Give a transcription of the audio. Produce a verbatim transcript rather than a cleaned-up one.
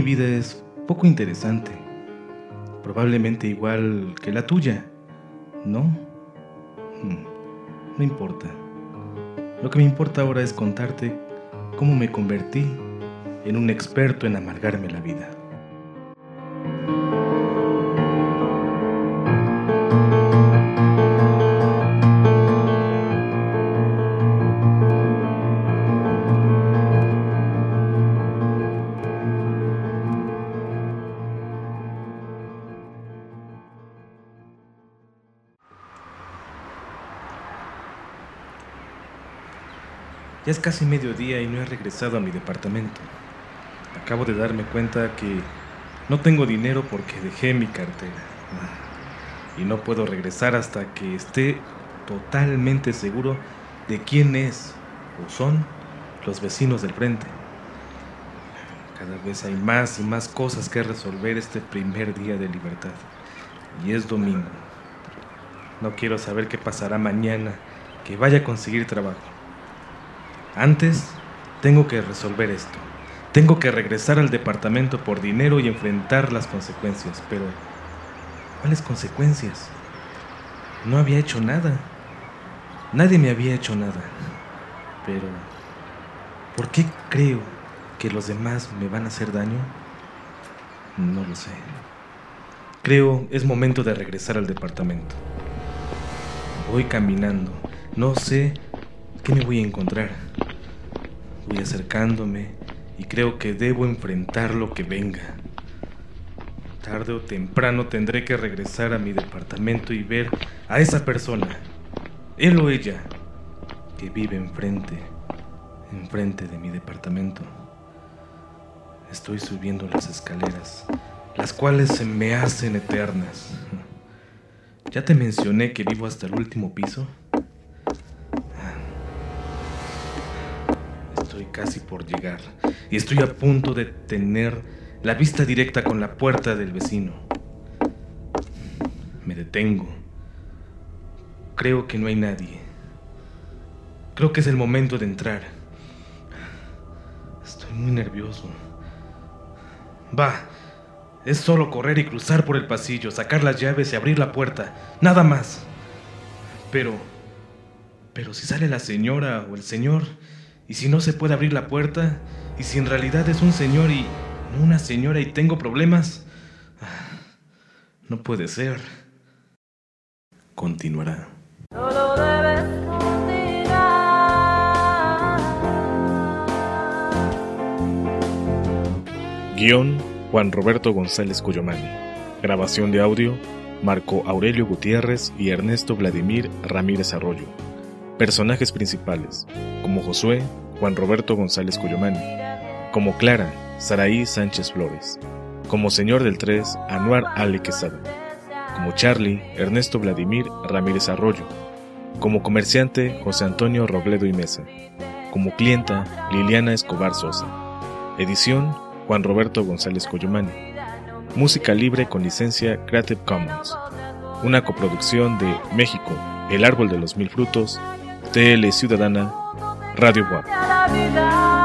vida es poco interesante, probablemente igual que la tuya, ¿no? Hmm, no importa. Lo que me importa ahora es contarte cómo me convertí en un experto en amargarme la vida. Ya es casi mediodía y no he regresado a mi departamento. Acabo de darme cuenta que no tengo dinero porque dejé mi cartera. Y no puedo regresar hasta que esté totalmente seguro de quién es o son los vecinos del frente. Cada vez hay más y más cosas que resolver este primer día de libertad. Y es domingo. No quiero saber qué pasará mañana, que vaya a conseguir trabajo. Antes, tengo que resolver esto. Tengo que regresar al departamento por dinero y enfrentar las consecuencias. Pero, ¿cuáles consecuencias? No había hecho nada. Nadie me había hecho nada. Pero, ¿por qué creo que los demás me van a hacer daño? No lo sé. Creo es momento de regresar al departamento. Voy caminando. No sé qué me voy a encontrar. Voy acercándome y creo que debo enfrentar lo que venga. Tarde o temprano tendré que regresar a mi departamento y ver a esa persona, él o ella, que vive enfrente, enfrente de mi departamento. Estoy subiendo las escaleras, las cuales se me hacen eternas. ¿Ya te mencioné que vivo hasta el último piso? Estoy casi por llegar y estoy a punto de tener la vista directa con la puerta del vecino. Me detengo. Creo que no hay nadie. Creo que es el momento de entrar. Estoy muy nervioso. Va, es solo correr y cruzar por el pasillo, sacar las llaves y abrir la puerta. Nada más. Pero, pero si sale la señora o el señor... ¿Y si no se puede abrir la puerta? ¿Y si en realidad es un señor y no una señora y tengo problemas? No puede ser. Continuará. No lo debes olvidar. Guión: Juan Roberto González Cuyomani. Grabación de audio: Marco Aurelio Gutiérrez y Ernesto Vladimir Ramírez Arroyo. Personajes principales: como Josué, Juan Roberto González Cuyomani; como Clara, Saraí Sánchez Flores; como Señor del tres, Anuar Ale Quesada; como Charlie, Ernesto Vladimir Ramírez Arroyo; como comerciante, José Antonio Robledo y Mesa; como clienta, Liliana Escobar Sosa. Edición: Juan Roberto González Cuyomani. Música libre con licencia Creative Commons. Una coproducción de México, El Árbol de los Mil Frutos, T L Ciudadana, Radio Buap.